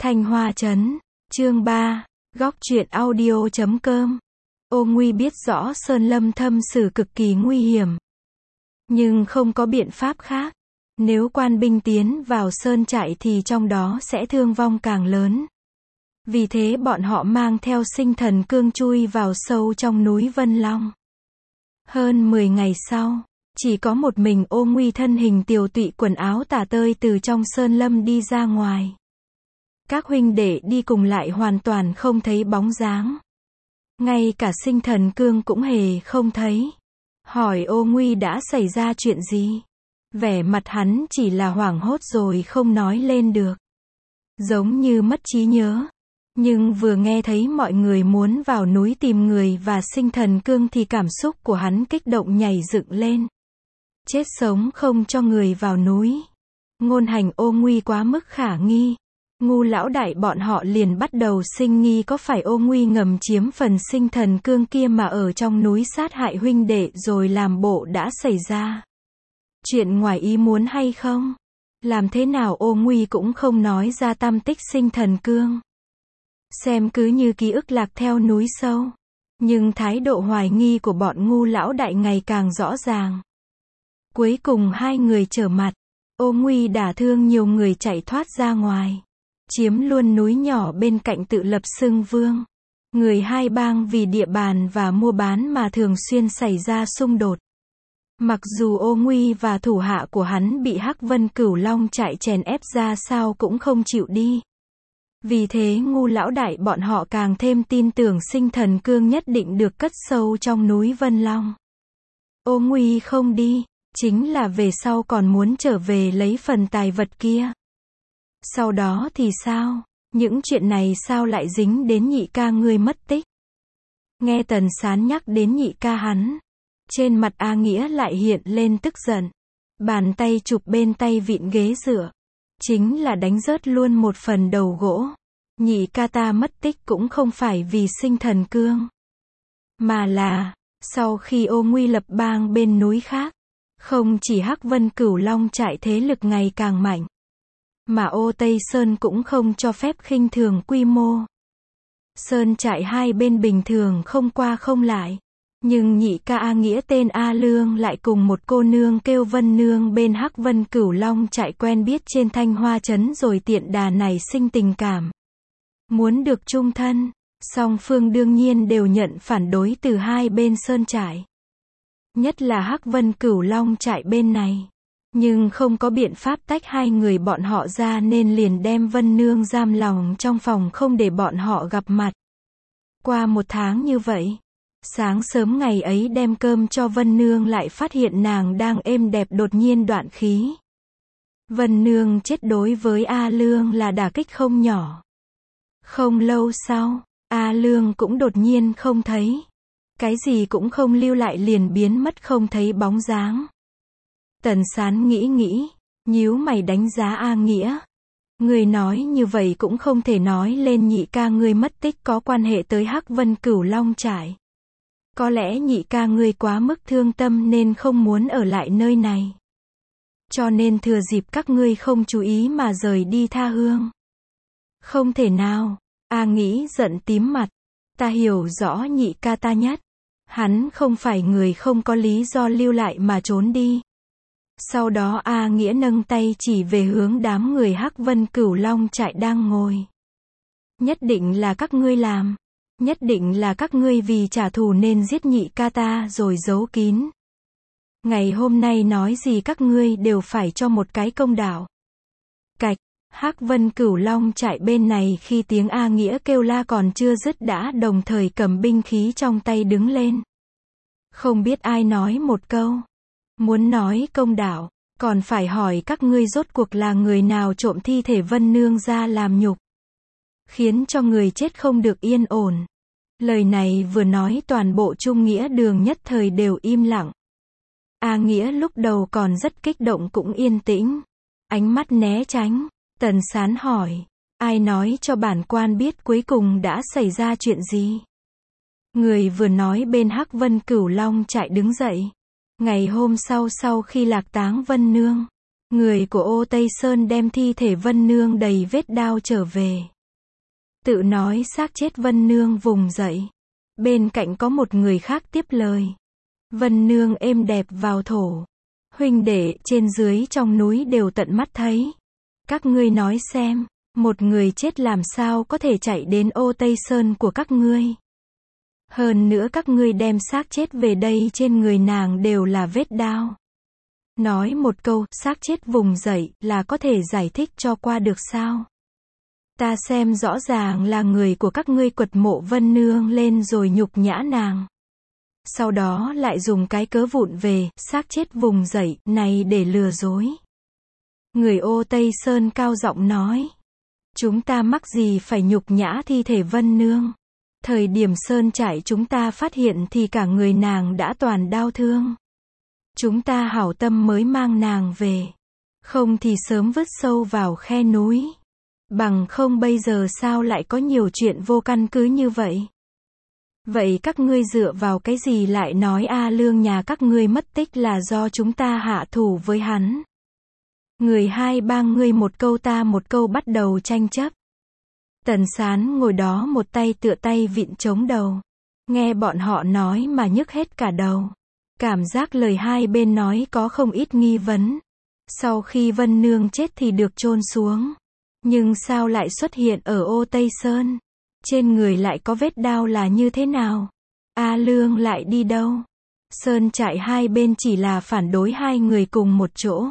Thanh Hoa Trấn, chương 3, góc truyện audio.com. Ô Nguy biết rõ Sơn Lâm thâm sử cực kỳ nguy hiểm, nhưng không có biện pháp khác. Nếu quan binh tiến vào sơn trại thì trong đó sẽ thương vong càng lớn. Vì thế bọn họ mang theo sinh thần cương chui vào sâu trong núi Vân Long. Hơn 10 ngày sau, chỉ có một mình Ô Nguy thân hình tiều tụy quần áo tả tơi từ trong sơn lâm đi ra ngoài. Các huynh đệ đi cùng lại hoàn toàn không thấy bóng dáng. Ngay cả sinh thần cương cũng hề không thấy. Hỏi Ô Nguy đã xảy ra chuyện gì? Vẻ mặt hắn chỉ là hoảng hốt rồi không nói lên được. Giống như mất trí nhớ. Nhưng vừa nghe thấy mọi người muốn vào núi tìm người và sinh thần cương thì cảm xúc của hắn kích động nhảy dựng lên. Chết sống không cho người vào núi. Ngôn hành Ô Nguy quá mức khả nghi. Ngu lão đại bọn họ liền bắt đầu sinh nghi có phải Ô Nguy ngầm chiếm phần sinh thần cương kia mà ở trong núi sát hại huynh đệ rồi làm bộ đã xảy ra chuyện ngoài ý muốn hay không? Làm thế nào Ô Nguy cũng không nói ra tăm tích sinh thần cương. Xem cứ như ký ức lạc theo núi sâu. Nhưng thái độ hoài nghi của bọn ngu lão đại ngày càng rõ ràng. Cuối cùng hai người trở mặt. Ô Nguy đả thương nhiều người chạy thoát ra ngoài. Chiếm luôn núi nhỏ bên cạnh tự lập xưng vương. Người hai bang vì địa bàn và mua bán mà thường xuyên xảy ra xung đột. Mặc dù Ô Nguy và thủ hạ của hắn bị Hắc Vân Cửu Long trại chèn ép ra sao cũng không chịu đi. Vì thế ngu lão đại bọn họ càng thêm tin tưởng sinh thần cương nhất định được cất sâu trong núi Vân Long. Ô Nguy không đi, chính là về sau còn muốn trở về lấy phần tài vật kia. Sau đó thì sao? Những chuyện này sao lại dính đến nhị ca ngươi mất tích? Nghe Tần Sán nhắc đến nhị ca hắn, trên mặt A Nghĩa lại hiện lên tức giận. Bàn tay chụp bên tay vịn ghế dựa. Chính là đánh rớt luôn một phần đầu gỗ. Nhị ca ta mất tích cũng không phải vì sinh thần cương. Mà là, sau khi Ô Nguy lập bang bên núi khác, không chỉ Hắc Vân Cửu Long trại thế lực ngày càng mạnh, mà Ô Tây Sơn cũng không cho phép khinh thường quy mô. Sơn trại hai bên bình thường không qua không lại. Nhưng nhị ca A Nghĩa tên A Lương lại cùng một cô nương kêu Vân Nương bên Hắc Vân Cửu Long trại quen biết trên Thanh Hoa Trấn rồi tiện đà nảy sinh tình cảm. Muốn được chung thân, song phương đương nhiên đều nhận phản đối từ hai bên sơn trại. Nhất là Hắc Vân Cửu Long trại bên này. Nhưng không có biện pháp tách hai người bọn họ ra nên liền đem Vân Nương giam lòng trong phòng không để bọn họ gặp mặt. Qua một tháng như vậy, sáng sớm ngày ấy đem cơm cho Vân Nương lại phát hiện nàng đang êm đẹp đột nhiên đoạn khí. Vân Nương chết đối với A Lương là đả kích không nhỏ. Không lâu sau, A Lương cũng đột nhiên không thấy. Cái gì cũng không lưu lại liền biến mất không thấy bóng dáng. Tần Sán nghĩ, nhíu mày đánh giá A Nghĩa. Người nói như vậy cũng không thể nói lên nhị ca ngươi mất tích có quan hệ tới Hắc Vân Cửu Long trại. Có lẽ nhị ca ngươi quá mức thương tâm nên không muốn ở lại nơi này. Cho nên thừa dịp các ngươi không chú ý mà rời đi tha hương. Không thể nào, A Nghĩ giận tím mặt. Ta hiểu rõ nhị ca ta nhất. Hắn không phải người không có lý do lưu lại mà trốn đi. Sau đó A Nghĩa nâng tay chỉ về hướng đám người Hắc Vân Cửu Long trại đang ngồi. Nhất định là các ngươi làm. Nhất định là các ngươi vì trả thù nên giết nhị ca ta rồi giấu kín. Ngày hôm nay nói gì các ngươi đều phải cho một cái công đạo. Cạch, Hắc Vân Cửu Long trại bên này khi tiếng A Nghĩa kêu la còn chưa dứt đã đồng thời cầm binh khí trong tay đứng lên. Không biết ai nói một câu. Muốn nói công đạo, còn phải hỏi các ngươi rốt cuộc là người nào trộm thi thể Vân Nương ra làm nhục. Khiến cho người chết không được yên ổn. Lời này vừa nói toàn bộ Trung Nghĩa đường nhất thời đều im lặng. A Nghĩa lúc đầu còn rất kích động cũng yên tĩnh. Ánh mắt né tránh. Tần Sán hỏi. Ai nói cho bản quan biết cuối cùng đã xảy ra chuyện gì? Người vừa nói bên Hắc Vân Cửu Long trại đứng dậy. Ngày hôm sau khi lạc táng Vân Nương, người của Ô Tây Sơn đem thi thể Vân Nương đầy vết đao trở về. Tự nói xác chết Vân Nương vùng dậy. Bên cạnh có một người khác tiếp lời. Vân Nương êm đẹp vào thổ. Huynh đệ trên dưới trong núi đều tận mắt thấy. Các ngươi nói xem, một người chết làm sao có thể chạy đến Ô Tây Sơn của các ngươi. Hơn nữa các ngươi đem xác chết về đây trên người nàng đều là vết đao. Nói một câu, xác chết vùng dậy, là có thể giải thích cho qua được sao? Ta xem rõ ràng là người của các ngươi quật mộ Vân Nương lên rồi nhục nhã nàng. Sau đó lại dùng cái cớ vụn về, xác chết vùng dậy, này để lừa dối. Người Ô Tây Sơn cao giọng nói. Chúng ta mắc gì phải nhục nhã thi thể Vân Nương. Thời điểm sơn trại chúng ta phát hiện thì cả người nàng đã toàn đau thương. Chúng ta hảo tâm mới mang nàng về. Không thì sớm vứt sâu vào khe núi. Bằng không bây giờ sao lại có nhiều chuyện vô căn cứ như vậy? Vậy các ngươi dựa vào cái gì lại nói A Lương nhà các ngươi mất tích là do chúng ta hạ thủ với hắn? Người hai ba ngươi một câu ta một câu bắt đầu tranh chấp. Tần Sán ngồi đó một tay tựa tay vịn chống đầu. Nghe bọn họ nói mà nhức hết cả đầu. Cảm giác lời hai bên nói có không ít nghi vấn. Sau khi Vân Nương chết thì được chôn xuống. Nhưng sao lại xuất hiện ở Ô Tây Sơn? Trên người lại có vết đao là như thế nào? A Lương lại đi đâu? Sơn trại hai bên chỉ là phản đối hai người cùng một chỗ.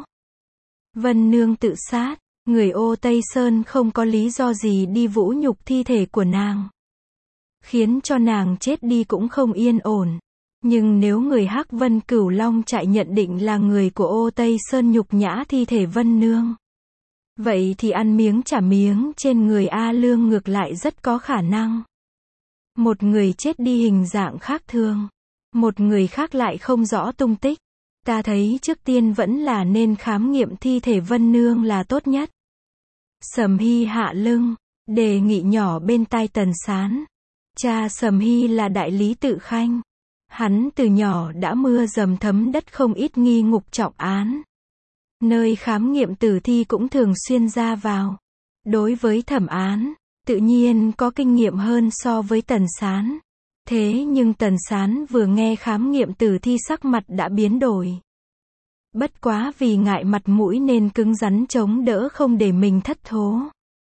Vân Nương tự sát. Người Ô Tây Sơn không có lý do gì đi vũ nhục thi thể của nàng. Khiến cho nàng chết đi cũng không yên ổn. Nhưng nếu người Hắc Vân Cửu Long trại nhận định là người của Ô Tây Sơn nhục nhã thi thể Vân Nương. Vậy thì ăn miếng trả miếng trên người A Lương ngược lại rất có khả năng. Một người chết đi hình dạng khác thường. Một người khác lại không rõ tung tích. Ta thấy trước tiên vẫn là nên khám nghiệm thi thể Vân Nương là tốt nhất. Sầm Hy hạ lưng, đề nghị nhỏ bên tai Tần Sán. Cha Sầm Hy là đại lý tự khanh. Hắn từ nhỏ đã mưa dầm thấm đất không ít nghi ngục trọng án. Nơi khám nghiệm tử thi cũng thường xuyên ra vào. Đối với thẩm án, tự nhiên có kinh nghiệm hơn so với Tần Sán. Thế nhưng Tần Sán vừa nghe khám nghiệm tử thi sắc mặt đã biến đổi. Bất quá vì ngại mặt mũi nên cứng rắn chống đỡ không để mình thất thố.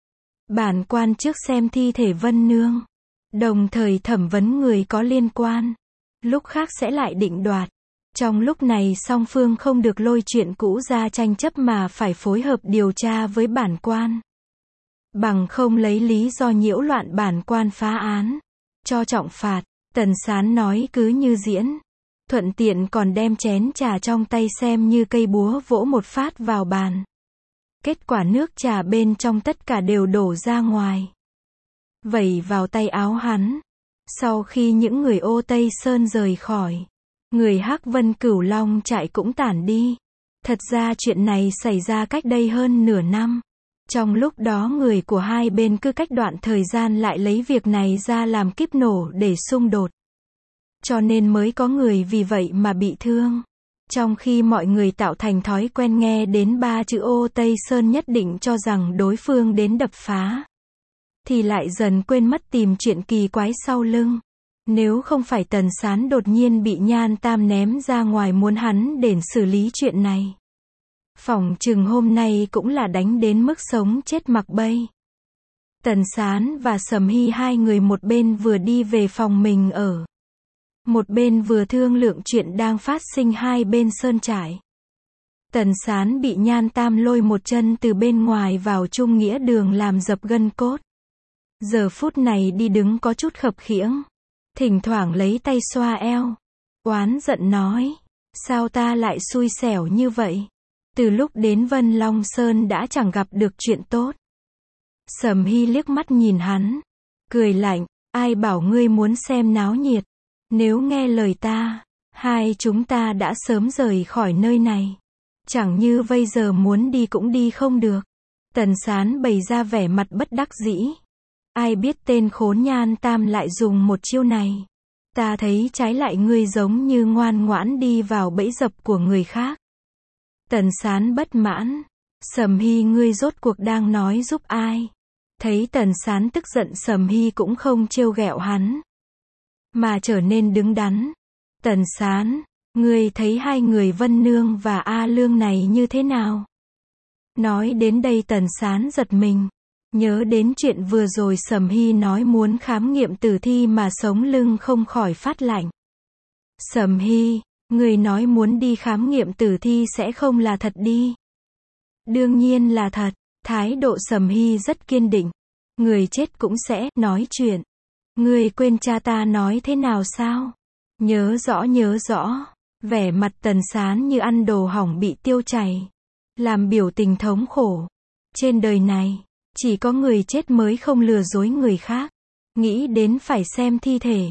Bản quan trước xem thi thể Vân Nương. Đồng thời thẩm vấn người có liên quan. Lúc khác sẽ lại định đoạt. Trong lúc này song phương không được lôi chuyện cũ ra tranh chấp mà phải phối hợp điều tra với bản quan. Bằng không lấy lý do nhiễu loạn bản quan phá án. Cho trọng phạt. Tần Sán nói cứ như diễn. Thuận tiện còn đem chén trà trong tay xem như cây búa vỗ một phát vào bàn. Kết quả nước trà bên trong tất cả đều đổ ra ngoài. Vẩy vào tay áo hắn. Sau khi những người Ô Tây Sơn rời khỏi, người Hắc Vân Cửu Long trại cũng tản đi. Thật ra chuyện này xảy ra cách đây hơn nửa năm. Trong lúc đó người của hai bên cứ cách đoạn thời gian lại lấy việc này ra làm kíp nổ để xung đột. Cho nên mới có người vì vậy mà bị thương. Trong khi mọi người tạo thành thói quen nghe đến ba chữ Ô Tây Sơn nhất định cho rằng đối phương đến đập phá. Thì lại dần quên mất tìm chuyện kỳ quái sau lưng. Nếu không phải Tần Sán đột nhiên bị Nhan Tam ném ra ngoài muốn hắn đến xử lý chuyện này. Phỏng chừng hôm nay cũng là đánh đến mức sống chết mặc bay. Tần Sán và Sầm Hy hai người một bên vừa đi về phòng mình ở. Một bên vừa thương lượng chuyện đang phát sinh hai bên sơn trại. Tần Sán bị Nhan Tam lôi một chân từ bên ngoài vào Trung Nghĩa Đường làm dập gân cốt. Giờ phút này đi đứng có chút khập khiễng. Thỉnh thoảng lấy tay xoa eo. Oán giận nói. Sao ta lại xui xẻo như vậy? Từ lúc đến Vân Long Sơn đã chẳng gặp được chuyện tốt. Sầm Hy liếc mắt nhìn hắn. Cười lạnh. Ai bảo ngươi muốn xem náo nhiệt? Nếu nghe lời ta, hai chúng ta đã sớm rời khỏi nơi này. Chẳng như bây giờ muốn đi cũng đi không được. Tần Sán bày ra vẻ mặt bất đắc dĩ. Ai biết tên khốn Nhan Tam lại dùng một chiêu này. Ta thấy trái lại ngươi giống như ngoan ngoãn đi vào bẫy dập của người khác. Tần Sán bất mãn. Sầm Hy ngươi rốt cuộc đang nói giúp ai? Thấy Tần Sán tức giận, Sầm Hy cũng không trêu ghẹo hắn, mà trở nên đứng đắn. Tần Sán, ngươi thấy hai người Vân Nương và A Lương này như thế nào? Nói đến đây Tần Sán giật mình, nhớ đến chuyện vừa rồi Sầm Hy nói muốn khám nghiệm tử thi mà sống lưng không khỏi phát lạnh. Sầm Hy, người nói muốn đi khám nghiệm tử thi sẽ không là thật đi? Đương nhiên là thật. Thái độ Sầm Hy rất kiên định. Người chết cũng sẽ nói chuyện. Ngươi quên cha ta nói thế nào sao? Nhớ rõ nhớ rõ. Vẻ mặt Tần Sán như ăn đồ hỏng bị tiêu chảy, làm biểu tình thống khổ. Trên đời này, chỉ có người chết mới không lừa dối người khác. Nghĩ đến phải xem thi thể,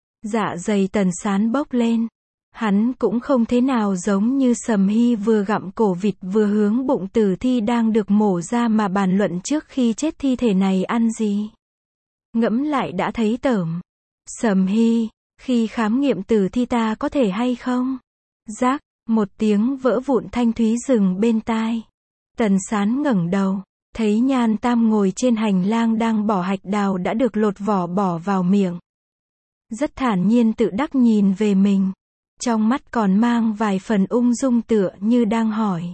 dạ dày Tần Sán bốc lên. Hắn cũng không thế nào giống như Sầm Hy vừa gặm cổ vịt vừa hướng bụng tử thi đang được mổ ra mà bàn luận trước khi chết thi thể này ăn gì. Ngẫm lại đã thấy tởm. Sầm Hy, khi khám nghiệm tử thi ta có thể hay không? Rác, một tiếng vỡ vụn thanh thúy dừng bên tai. Tần Sán ngẩng đầu, thấy Nhan Tam ngồi trên hành lang đang bỏ hạch đào đã được lột vỏ bỏ vào miệng. Rất thản nhiên tự đắc nhìn về mình. Trong mắt còn mang vài phần ung dung tựa như đang hỏi.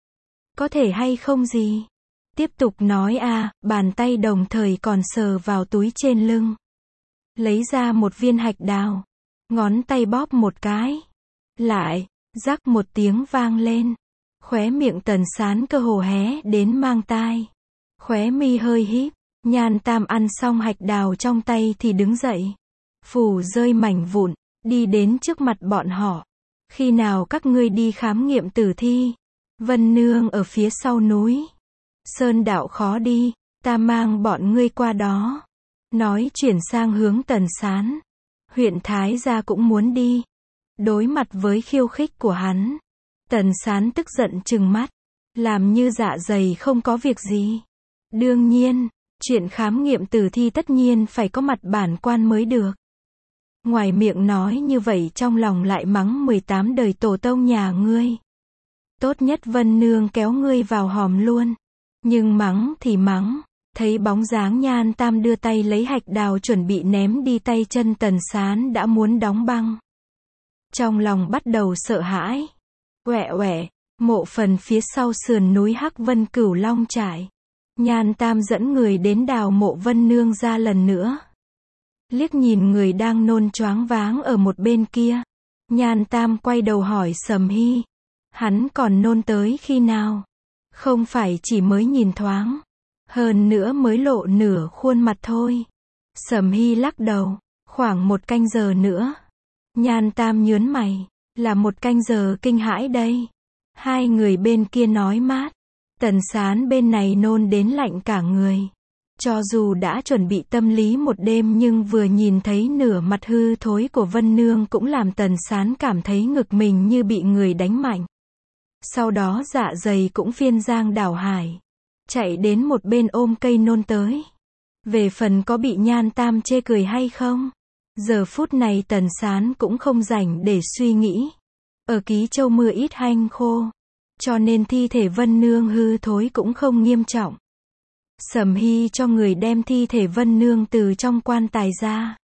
Có thể hay không gì? Tiếp tục nói bàn tay đồng thời còn sờ vào túi trên lưng. Lấy ra một viên hạch đào. Ngón tay bóp một cái. Lại, rắc một tiếng vang lên. Khóe miệng Tần Sán cơ hồ hé đến mang tai. Khóe mi hơi híp. Nhan Tam ăn xong hạch đào trong tay thì đứng dậy. Phủ rơi mảnh vụn. Đi đến trước mặt bọn họ. Khi nào các ngươi đi khám nghiệm tử thi? Vân Nương ở phía sau núi. Sơn đạo khó đi, ta mang bọn ngươi qua đó. Nói chuyển sang hướng Tần Sán. Huyện Thái Gia cũng muốn đi. Đối mặt với khiêu khích của hắn, Tần Sán tức giận trừng mắt. Làm như dạ dày không có việc gì. Đương nhiên, chuyện khám nghiệm tử thi tất nhiên phải có mặt bản quan mới được. Ngoài miệng nói như vậy trong lòng lại mắng 18 đời tổ tông nhà ngươi. Tốt nhất Vân Nương kéo ngươi vào hòm luôn. Nhưng mắng thì mắng, thấy bóng dáng Nhan Tam đưa tay lấy hạch đào chuẩn bị ném đi, tay chân Tần Sán đã muốn đóng băng. Trong lòng bắt đầu sợ hãi. Quẹ quẹ, mộ phần phía sau sườn núi Hắc Vân Cửu Long Trại. Nhan Tam dẫn người đến đào mộ Vân Nương ra lần nữa. Liếc nhìn người đang nôn choáng váng ở một bên kia. Nhan Tam quay đầu hỏi Sầm Hy. Hắn còn nôn tới khi nào? Không phải chỉ mới nhìn thoáng. Hơn nữa mới lộ nửa khuôn mặt thôi. Sầm Hy lắc đầu. Khoảng 1 canh giờ nữa. Nhan Tam nhớn mày. Là 1 canh giờ kinh hãi đây. Hai người bên kia nói mát. Tần Sán bên này nôn đến lạnh cả người. Cho dù đã chuẩn bị tâm lý một đêm nhưng vừa nhìn thấy nửa mặt hư thối của Vân Nương cũng làm Tần Sán cảm thấy ngực mình như bị người đánh mạnh. Sau đó dạ dày cũng phiên giang đảo hải. Chạy đến một bên ôm cây nôn tới. Về phần có bị Nhan Tam chê cười hay không? Giờ phút này Tần Sán cũng không rảnh để suy nghĩ. Ở Ký Châu mưa ít hanh khô. Cho nên thi thể Vân Nương hư thối cũng không nghiêm trọng. Sầm Hy cho người đem thi thể Vân Nương từ trong quan tài ra.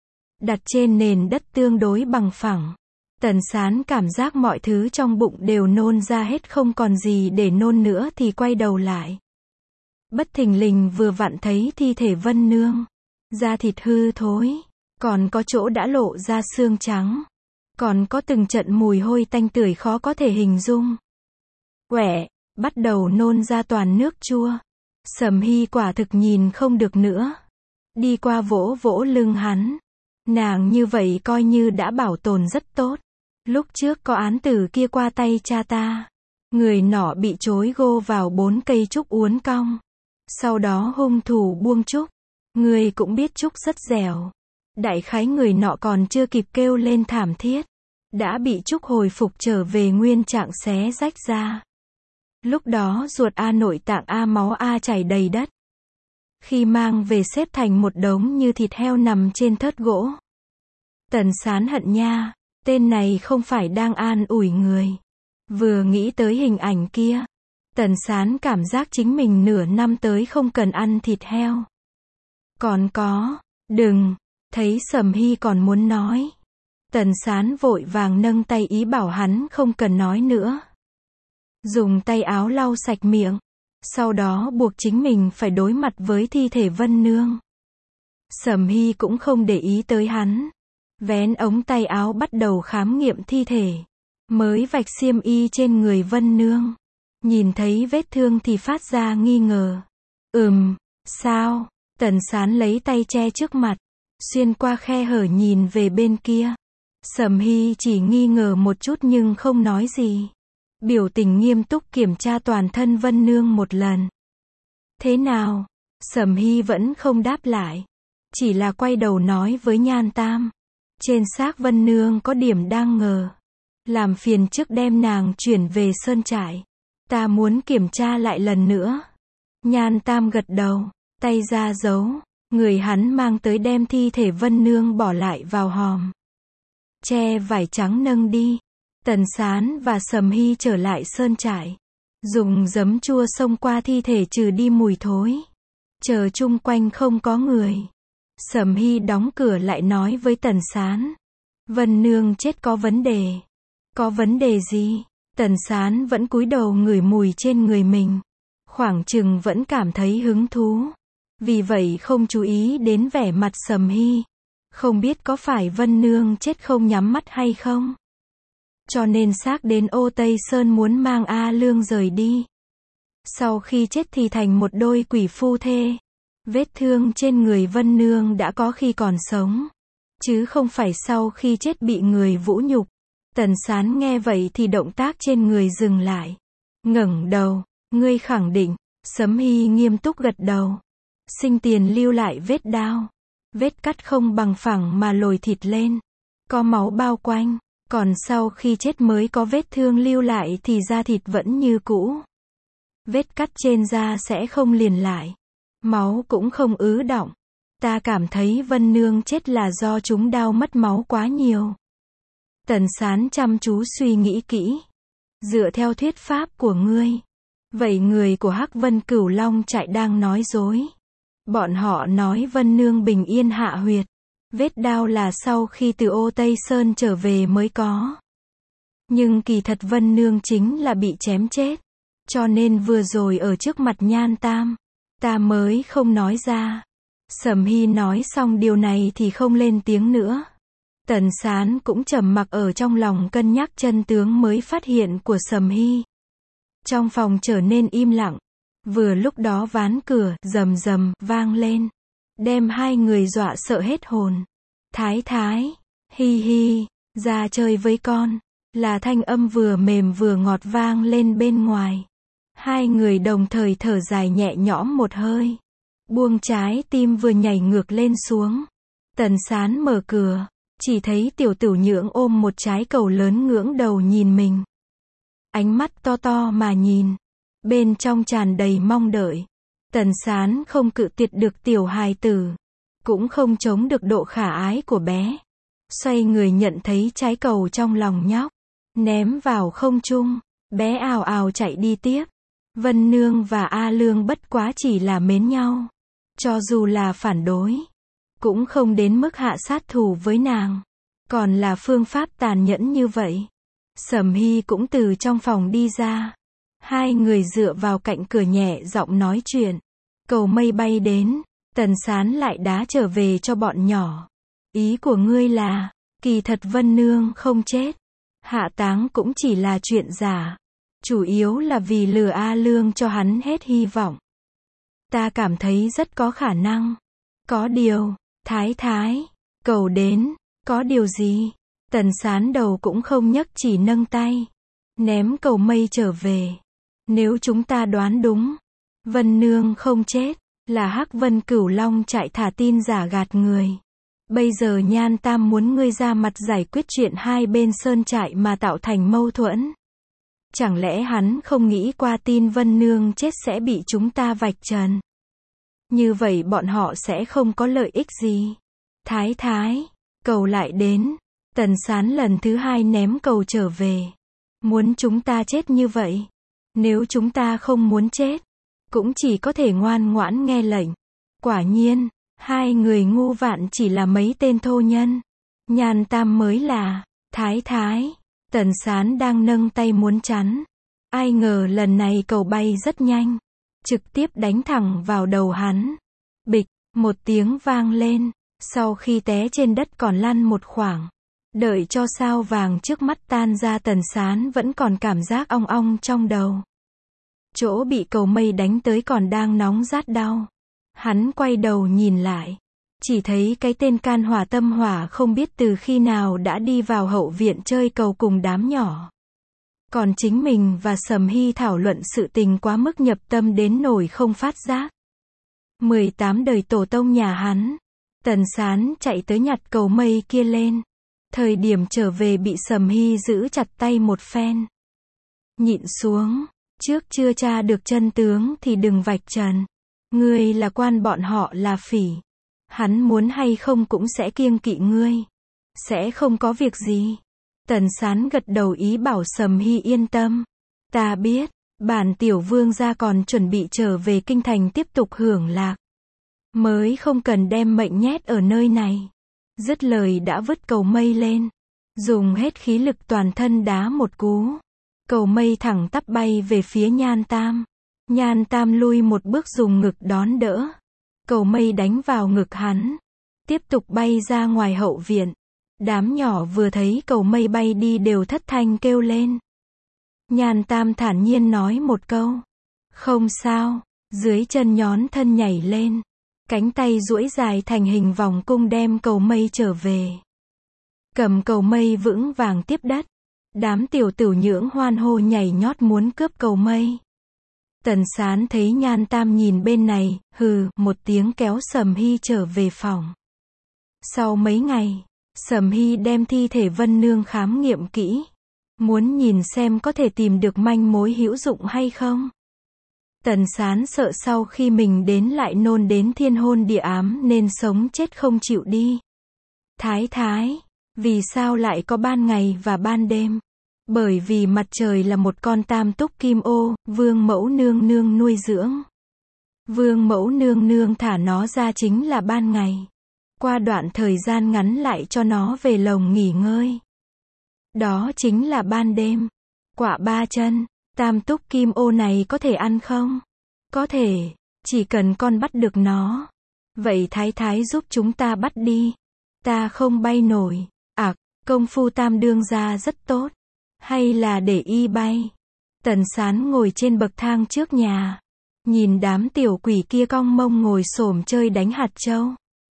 Đặt trên nền đất tương đối bằng phẳng. Tần Sán cảm giác mọi thứ trong bụng đều nôn ra hết, không còn gì để nôn nữa thì quay đầu lại. Bất thình lình vừa vặn thấy thi thể Vân Nương. Da thịt hư thối. Còn có chỗ đã lộ ra xương trắng. Còn có từng trận mùi hôi tanh tưởi khó có thể hình dung. Quẹ, bắt đầu nôn ra toàn nước chua. Sầm Hy quả thực nhìn không được nữa. Đi qua vỗ vỗ lưng hắn. Nàng như vậy coi như đã bảo tồn rất tốt. Lúc trước có án tử kia qua tay cha ta. Người nọ bị chối gô vào 4 cây trúc uốn cong. Sau đó hung thủ buông trúc. Người cũng biết trúc rất dẻo. Đại khái người nọ còn chưa kịp kêu lên thảm thiết. Đã bị trúc hồi phục trở về nguyên trạng xé rách ra. Lúc đó ruột A, nội tạng A, máu A chảy đầy đất. Khi mang về xếp thành một đống như thịt heo nằm trên thớt gỗ. Tần Sán hận nha, tên này không phải đang an ủi người. Vừa nghĩ tới hình ảnh kia, Tần Sán cảm giác chính mình nửa năm tới không cần ăn thịt heo. Còn có, đừng, thấy Sầm Hy còn muốn nói. Tần Sán vội vàng nâng tay ý bảo hắn không cần nói nữa. Dùng tay áo lau sạch miệng. Sau đó buộc chính mình phải đối mặt với thi thể Vân Nương. Sầm Hy cũng không để ý tới hắn. Vén ống tay áo bắt đầu khám nghiệm thi thể. Mới vạch xiêm y trên người Vân Nương. Nhìn thấy vết thương thì phát ra nghi ngờ. Sao? Tần Sán lấy tay che trước mặt. Xuyên qua khe hở nhìn về bên kia. Sầm Hy chỉ nghi ngờ một chút nhưng không nói gì. Biểu tình nghiêm túc kiểm tra toàn thân Vân Nương một lần. Thế nào? Sầm Hy vẫn không đáp lại. Chỉ là quay đầu nói với Nhan Tam. Trên xác Vân Nương có điểm đang ngờ. Làm phiền trước đem nàng chuyển về sơn trại. Ta muốn kiểm tra lại lần nữa. Nhan Tam gật đầu. Tay ra dấu. Người hắn mang tới đem thi thể Vân Nương bỏ lại vào hòm. Che vải trắng nâng đi. Tần Sán và Sầm Hy trở lại sơn trại. Dùng giấm chua xông qua thi thể trừ đi mùi thối. Chờ chung quanh không có người. Sầm Hy đóng cửa lại nói với Tần Sán. Vân Nương chết có vấn đề. Có vấn đề gì? Tần Sán vẫn cúi đầu ngửi mùi trên người mình. Khoảng chừng vẫn cảm thấy hứng thú. Vì vậy không chú ý đến vẻ mặt Sầm Hy. Không biết có phải Vân Nương chết không nhắm mắt hay không? Cho nên xác đến Ô Tây Sơn muốn mang A Lương rời đi. Sau khi chết thì thành một đôi quỷ phu thê. Vết thương trên người Vân Nương đã có khi còn sống. Chứ không phải sau khi chết bị người vũ nhục. Tần Sán nghe vậy thì động tác trên người dừng lại. Ngẩng đầu, ngươi khẳng định. Sấm Hy nghiêm túc gật đầu. Sinh tiền lưu lại vết đao. Vết cắt không bằng phẳng mà lồi thịt lên. Có máu bao quanh. Còn sau khi chết mới có vết thương lưu lại thì da thịt vẫn như cũ. Vết cắt trên da sẽ không liền lại. Máu cũng không ứ đọng. Ta cảm thấy Vân Nương chết là do chúng đau mất máu quá nhiều. Tần Sán chăm chú suy nghĩ kỹ. Dựa theo thuyết pháp của ngươi. Vậy người của Hắc Vân Cửu Long trại đang nói dối. Bọn họ nói Vân Nương bình yên hạ huyệt. Vết đao là sau khi từ Ô Tây Sơn trở về mới có. Nhưng kỳ thật Vân Nương chính là bị chém chết. Cho nên vừa rồi ở trước mặt Nhan Tam, ta mới không nói ra. Sầm Hy nói xong điều này thì không lên tiếng nữa. Tần Sán cũng trầm mặc ở trong lòng cân nhắc chân tướng mới phát hiện của Sầm Hy. Trong phòng trở nên im lặng. Vừa lúc đó ván cửa rầm rầm vang lên. Đem hai người dọa sợ hết hồn. Thái thái, hi hi, ra chơi với con. Là thanh âm vừa mềm vừa ngọt vang lên bên ngoài. Hai người đồng thời thở dài nhẹ nhõm một hơi. Buông trái tim vừa nhảy ngược lên xuống. Tần Sán mở cửa. Chỉ thấy tiểu Tửu Nhượng ôm một trái cầu lớn ngưỡng đầu nhìn mình. Ánh mắt to to mà nhìn. Bên trong tràn đầy mong đợi. Tần Sán không cự tuyệt được tiểu hài tử. Cũng không chống được độ khả ái của bé. Xoay người nhận thấy trái cầu trong lòng nhóc. Ném vào không trung. Bé ào ào chạy đi tiếp. Vân Nương và A Lương bất quá chỉ là mến nhau. Cho dù là phản đối. Cũng không đến mức hạ sát thủ với nàng. Còn là phương pháp tàn nhẫn như vậy. Sầm Hy cũng từ trong phòng đi ra. Hai người dựa vào cạnh cửa nhẹ giọng nói chuyện. Cầu mây bay đến. Tần Sán lại đá trở về cho bọn nhỏ. Ý của ngươi là, kỳ thật Vân Nương không chết. Hạ táng cũng chỉ là chuyện giả. Chủ yếu là vì lừa A Lương cho hắn hết hy vọng. Ta cảm thấy rất có khả năng. Có điều, thái thái, cầu đến, có điều gì? Tần Sán đầu cũng không nhấc chỉ nâng tay. Ném cầu mây trở về. Nếu chúng ta đoán đúng, Vân Nương không chết, là Hắc Vân Cửu Long trại thả tin giả gạt người. Bây giờ Nhan Tam muốn ngươi ra mặt giải quyết chuyện hai bên sơn trại mà tạo thành mâu thuẫn. Chẳng lẽ hắn không nghĩ qua tin Vân Nương chết sẽ bị chúng ta vạch trần? Như vậy bọn họ sẽ không có lợi ích gì. Thái thái, cầu lại đến. Tần Sán lần thứ hai ném cầu trở về. Muốn chúng ta chết như vậy. Nếu chúng ta không muốn chết, cũng chỉ có thể ngoan ngoãn nghe lệnh. Quả nhiên, hai người ngu vạn chỉ là mấy tên thô nhân. Nhan Tam mới là thái thái. Tần Sán đang nâng tay muốn chắn. Ai ngờ lần này cầu bay rất nhanh, trực tiếp đánh thẳng vào đầu hắn. Bịch, một tiếng vang lên, sau khi té trên đất còn lăn một khoảng. Đợi cho sao vàng trước mắt tan ra, Tần Sán vẫn còn cảm giác ong ong trong đầu. Chỗ bị cầu mây đánh tới còn đang nóng rát đau. Hắn quay đầu nhìn lại, chỉ thấy cái tên Can Hỏa Tâm Hỏa không biết từ khi nào đã đi vào hậu viện chơi cầu cùng đám nhỏ. Còn chính mình và Sầm Hy thảo luận sự tình quá mức nhập tâm đến nỗi không phát giác. 18 đời tổ tông nhà hắn. Tần Sán chạy tới nhặt cầu mây kia lên. Thời điểm trở về bị Sầm Hy giữ chặt tay một phen. Nhịn xuống, trước chưa tra được chân tướng thì đừng vạch trần. Ngươi là quan, bọn họ là phỉ. Hắn muốn hay không cũng sẽ kiêng kỵ ngươi. Sẽ không có việc gì. Tần Sán gật đầu ý bảo Sầm Hy yên tâm. Ta biết, bản tiểu vương gia còn chuẩn bị trở về kinh thành tiếp tục hưởng lạc. Mới không cần đem mệnh nhét ở nơi này. Dứt lời đã vứt cầu mây lên. Dùng hết khí lực toàn thân đá một cú. Cầu mây thẳng tắp bay về phía Nhan Tam. Nhan Tam lui một bước dùng ngực đón đỡ. Cầu mây đánh vào ngực hắn. Tiếp tục bay ra ngoài hậu viện. Đám nhỏ vừa thấy cầu mây bay đi đều thất thanh kêu lên. Nhan Tam thản nhiên nói một câu. Không sao. Dưới chân nhón thân nhảy lên. Cánh tay duỗi dài thành hình vòng cung đem cầu mây trở về. Cầm cầu mây vững vàng tiếp đất. Đám tiểu tửu nhưỡng hoan hô nhảy nhót muốn cướp cầu mây. Tần Sán thấy Nhan Tam nhìn bên này, hừ, một tiếng kéo Sầm Hy trở về phòng. Sau mấy ngày, Sầm Hy đem thi thể Vân Nương khám nghiệm kỹ. Muốn nhìn xem có thể tìm được manh mối hữu dụng hay không. Tần Sán sợ sau khi mình đến lại nôn đến thiên hôn địa ám nên sống chết không chịu đi. Thái thái, vì sao lại có ban ngày và ban đêm? Bởi vì mặt trời là một con tam túc kim ô, Vương Mẫu nương nương nuôi dưỡng. Vương Mẫu nương nương thả nó ra chính là ban ngày. Qua đoạn thời gian ngắn lại cho nó về lồng nghỉ ngơi. Đó chính là ban đêm. Quạ ba chân, tam túc kim ô này có thể ăn không? Có thể, chỉ cần con bắt được nó. Vậy thái thái giúp chúng ta bắt đi. Ta không bay nổi. Công phu Tam đương gia rất tốt. Hay là để y bay? Tần Sán ngồi trên bậc thang trước nhà. Nhìn đám tiểu quỷ kia cong mông ngồi xổm chơi đánh hạt châu.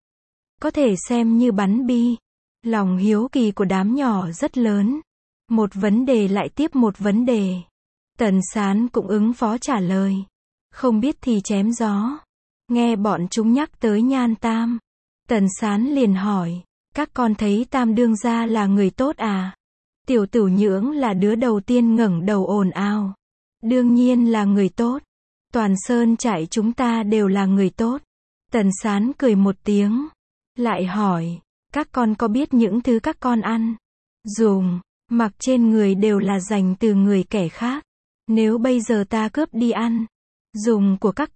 Có thể xem như bắn bi. Lòng hiếu kỳ của đám nhỏ rất lớn. Một vấn đề lại tiếp một vấn đề. Tần Sán cũng ứng phó trả lời. Không biết thì chém gió. Nghe bọn chúng nhắc tới Nhan Tam. Tần Sán liền hỏi. Các con thấy Tam đương gia là người tốt à? Tiểu Tửu Nhưỡng là đứa đầu tiên ngẩng đầu ồn ào. Đương nhiên là người tốt. Toàn sơn trại chúng ta đều là người tốt. Tần Sán cười một tiếng. Lại hỏi. Các con có biết những thứ các con ăn, dùng, mặc trên người đều là dành từ người kẻ khác. Nếu bây giờ ta cướp đi ăn, dùng của các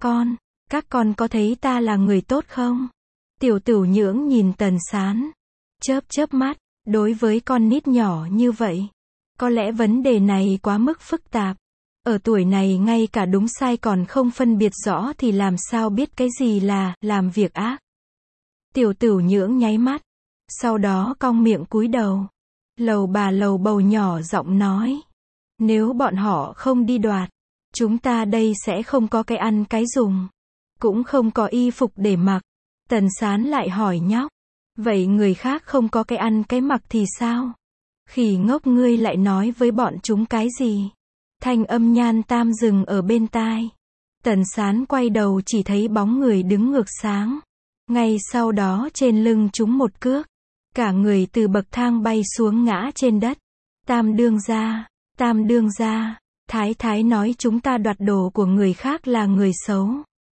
con có thấy ta là người tốt không? Tiểu Tửu Nhưỡng nhìn Tần Sán. Chớp mắt, đối với con nít nhỏ như vậy. Có lẽ vấn đề này quá mức phức tạp. Ở tuổi này ngay cả đúng sai còn không phân biệt rõ thì làm sao biết cái gì là làm việc ác. Tiểu Tửu Nhưỡng nháy mắt. Sau đó cong miệng cúi đầu. Lầu bà lầu bầu nhỏ giọng nói. Nếu bọn họ không đi đoạt, chúng ta đây sẽ không có cái ăn cái dùng. Cũng không có y phục để mặc. Tần Sán lại hỏi nhóc. Vậy người khác không có cái ăn cái mặc thì sao? Khỉ ngốc, ngươi lại nói với bọn chúng cái gì? Thanh âm Nhan Tam dừng ở bên tai. Tần Sán quay đầu chỉ thấy bóng người đứng ngược sáng. Ngay sau đó trên lưng chúng một cước. Cả người từ bậc thang bay xuống ngã trên đất. Tam đương gia, thái thái nói chúng ta đoạt đồ của người khác là người xấu.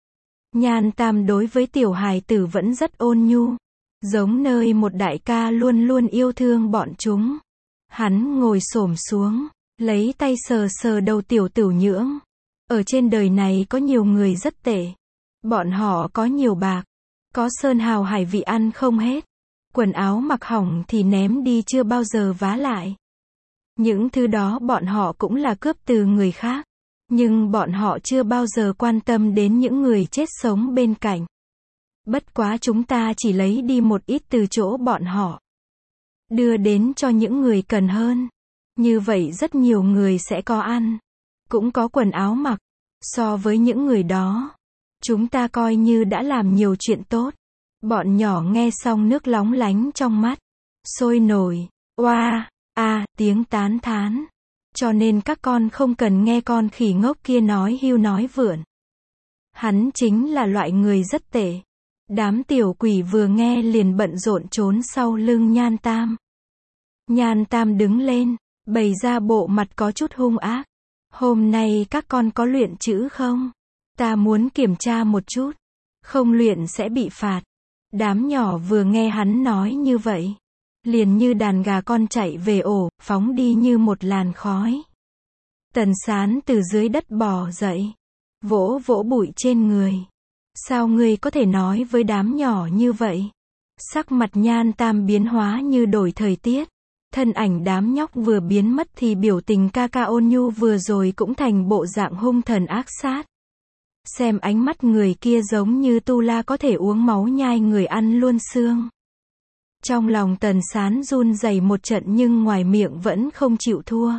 Nhan Tam đối với tiểu hài tử vẫn rất ôn nhu. Giống nơi một đại ca luôn luôn yêu thương bọn chúng. Hắn ngồi xổm xuống. Lấy tay sờ sờ đầu Tiểu Tửu Nhưỡng. Ở trên đời này có nhiều người rất tệ. Bọn họ có nhiều bạc. Có sơn hào hải vị ăn không hết. Quần áo mặc hỏng thì ném đi chưa bao giờ vá lại. Những thứ đó bọn họ cũng là cướp từ người khác. Nhưng bọn họ chưa bao giờ quan tâm đến những người chết sống bên cạnh. Bất quá chúng ta chỉ lấy đi một ít từ chỗ bọn họ. Đưa đến cho những người cần hơn. Như vậy rất nhiều người sẽ có ăn. Cũng có quần áo mặc. So với những người đó, chúng ta coi như đã làm nhiều chuyện tốt. Bọn nhỏ nghe xong nước lóng lánh trong mắt. Sôi nổi. Oa, tiếng tán thán. Cho nên các con không cần nghe con khỉ ngốc kia nói hưu nói vượn. Hắn chính là loại người rất tệ. Đám tiểu quỷ vừa nghe liền bận rộn trốn sau lưng Nhan Tam. Nhan Tam đứng lên, bày ra bộ mặt có chút hung ác. Hôm nay các con có luyện chữ không? Ta muốn kiểm tra một chút. Không luyện sẽ bị phạt. Đám nhỏ vừa nghe hắn nói như vậy, liền như đàn gà con chạy về ổ, phóng đi như một làn khói. Tần Sán từ dưới đất bò dậy, vỗ vỗ bụi trên người. Sao ngươi có thể nói với đám nhỏ như vậy? Sắc mặt Nhan Tam biến hóa như đổi thời tiết. Thân ảnh đám nhóc vừa biến mất thì biểu tình ca ca ôn nhu vừa rồi cũng thành bộ dạng hung thần ác sát. Xem ánh mắt người kia giống như tu la có thể uống máu nhai người ăn luôn xương. Trong lòng Tần Sán run rẩy một trận nhưng ngoài miệng vẫn không chịu thua.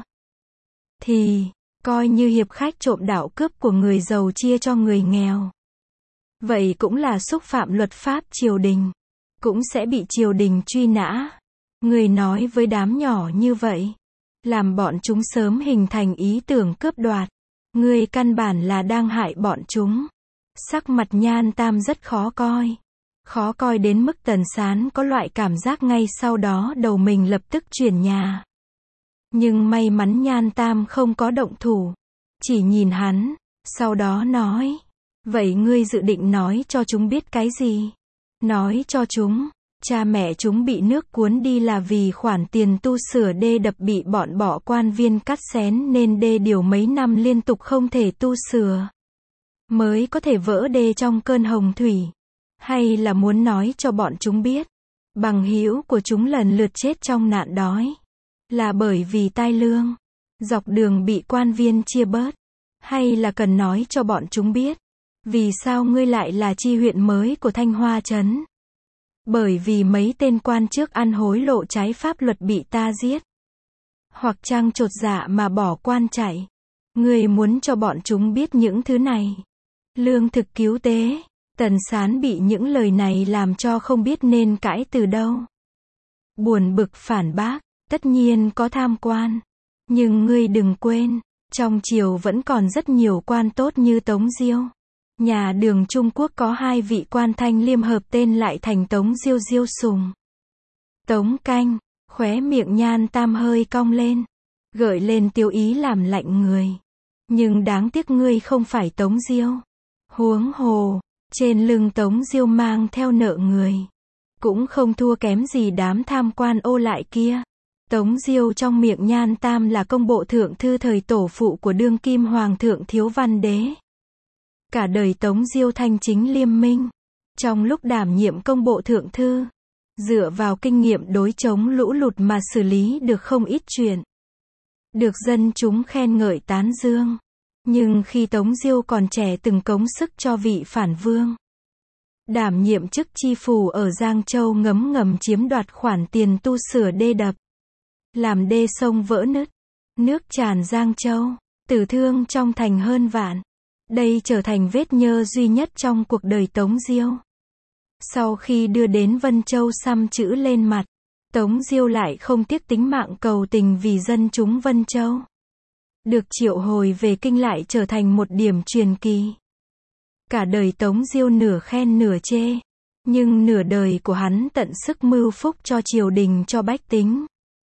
Thì, coi như hiệp khách trộm đạo cướp của người giàu chia cho người nghèo. Vậy cũng là xúc phạm luật pháp triều đình. Cũng sẽ bị triều đình truy nã. Người nói với đám nhỏ như vậy, làm bọn chúng sớm hình thành ý tưởng cướp đoạt. Người căn bản là đang hại bọn chúng. Sắc mặt Nhan Tam rất khó coi. Khó coi đến mức Tần Sán có loại cảm giác ngay sau đó đầu mình lập tức chuyển nhà. Nhưng may mắn Nhan Tam không có động thủ. Chỉ nhìn hắn, sau đó nói. Vậy ngươi dự định nói cho chúng biết cái gì? Nói cho chúng, cha mẹ chúng bị nước cuốn đi là vì khoản tiền tu sửa đê đập bị bọn bỏ quan viên cắt xén nên đê điều mấy năm liên tục không thể tu sửa. Mới có thể vỡ đê trong cơn hồng thủy. Hay là muốn nói cho bọn chúng biết, bằng hữu của chúng lần lượt chết trong nạn đói. Là bởi vì tai lương, dọc đường bị quan viên chia bớt. Hay là cần nói cho bọn chúng biết, vì sao ngươi lại là chi huyện mới của Thanh Hoa Trấn? Bởi vì mấy tên quan trước ăn hối lộ trái pháp luật bị ta giết. Hoặc chăng chột dạ mà bỏ quan chạy. Ngươi muốn cho bọn chúng biết những thứ này. Lương thực cứu tế. Tần Sán bị những lời này làm cho không biết nên cãi từ đâu. Buồn bực phản bác, tất nhiên có tham quan. Nhưng ngươi đừng quên, trong triều vẫn còn rất nhiều quan tốt như Tống Diêu. Nhà Đường Trung Quốc có 2 vị quan thanh liêm hợp tên lại thành Tống Diêu Diêu Sùng. Tống Canh, khóe miệng Nhan Tam hơi cong lên, gợi lên tiêu ý làm lạnh người. Nhưng đáng tiếc ngươi không phải Tống Diêu. Huống hồ, trên lưng Tống Diêu mang theo nợ người. Cũng không thua kém gì đám tham quan ô lại kia. Tống Diêu trong miệng Nhan Tam là công bộ thượng thư thời tổ phụ của đương kim hoàng thượng Thiếu Văn Đế. Cả đời Tống Diêu thanh chính liêm minh. Trong lúc đảm nhiệm công bộ thượng thư, dựa vào kinh nghiệm đối chống lũ lụt mà xử lý được không ít chuyện. Được dân chúng khen ngợi tán dương. Nhưng khi Tống Diêu còn trẻ từng cống sức cho vị phản vương. Đảm nhiệm chức chi phủ ở Giang Châu ngấm ngầm chiếm đoạt khoản tiền tu sửa đê đập. Làm đê sông vỡ nứt. Nước tràn Giang Châu. Tử thương trong thành hơn vạn. Đây trở thành vết nhơ duy nhất trong cuộc đời Tống Diêu. Sau khi đưa đến Vân Châu xăm chữ lên mặt, Tống Diêu lại không tiếc tính mạng cầu tình vì dân chúng Vân Châu. Được triệu hồi về kinh lại trở thành một điểm truyền kỳ. Cả đời Tống Diêu nửa khen nửa chê. Nhưng nửa đời của hắn tận sức mưu phúc cho triều đình cho bách tính.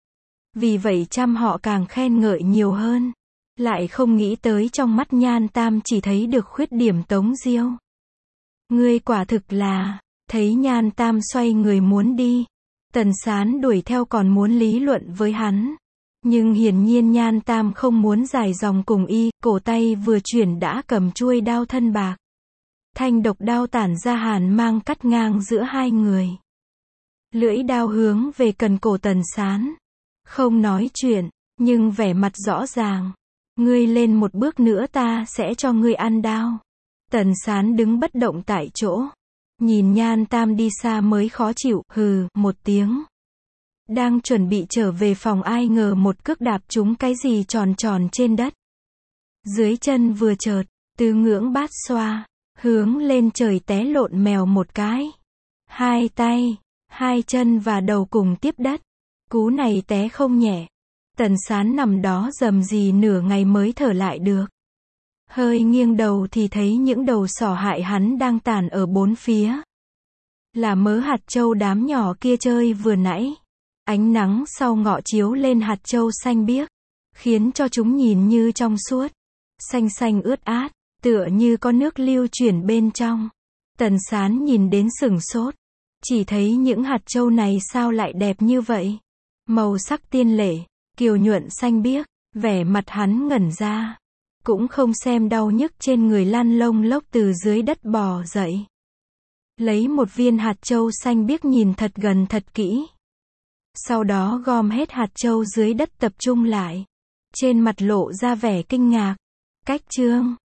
Vì vậy trăm họ càng khen ngợi nhiều hơn. Lại không nghĩ tới trong mắt Nhan Tam chỉ thấy được khuyết điểm Tống Diêu. Ngươi quả thực là, thấy Nhan Tam xoay người muốn đi. Tần Sán đuổi theo còn muốn lý luận với hắn. Nhưng hiển nhiên Nhan Tam không muốn dài dòng cùng y, cổ tay vừa chuyển đã cầm chuôi đao thân bạc. Thanh độc đao tản ra hàn mang cắt ngang giữa hai người. Lưỡi đao hướng về cần cổ Tần Sán. Không nói chuyện, nhưng vẻ mặt rõ ràng. Ngươi lên một bước nữa ta sẽ cho ngươi ăn đao. Tần Sán đứng bất động tại chỗ. Nhìn Nhan Tam đi xa mới khó chịu, hừ, một tiếng. Đang chuẩn bị trở về phòng ai ngờ một cước đạp trúng cái gì tròn tròn trên đất. Dưới chân vừa chợt, tứ ngưỡng bát xoa, hướng lên trời té lộn mèo một cái. Hai tay, hai chân và đầu cùng tiếp đất. Cú này té không nhẹ. Tần Sán nằm đó rầm rì nửa ngày mới thở lại được. Hơi nghiêng đầu thì thấy những đầu sỏ hại hắn đang tản ở bốn phía. Là mớ hạt châu đám nhỏ kia chơi vừa nãy. Ánh nắng sau ngọ chiếu lên hạt châu xanh biếc, khiến cho chúng nhìn như trong suốt, xanh xanh ướt át, tựa như có nước lưu chuyển bên trong. Tần Sán nhìn đến sửng sốt, chỉ thấy những hạt châu này sao lại đẹp như vậy. Màu sắc tiên lệ, kiều nhuận xanh biếc, vẻ mặt hắn ngẩn ra. Cũng không xem đau nhức trên người lăn lông lốc từ dưới đất bò dậy. Lấy một viên hạt châu xanh biếc nhìn thật gần thật kỹ. Sau đó gom hết hạt châu dưới đất tập trung lại. Trên mặt lộ ra vẻ kinh ngạc. Cách chương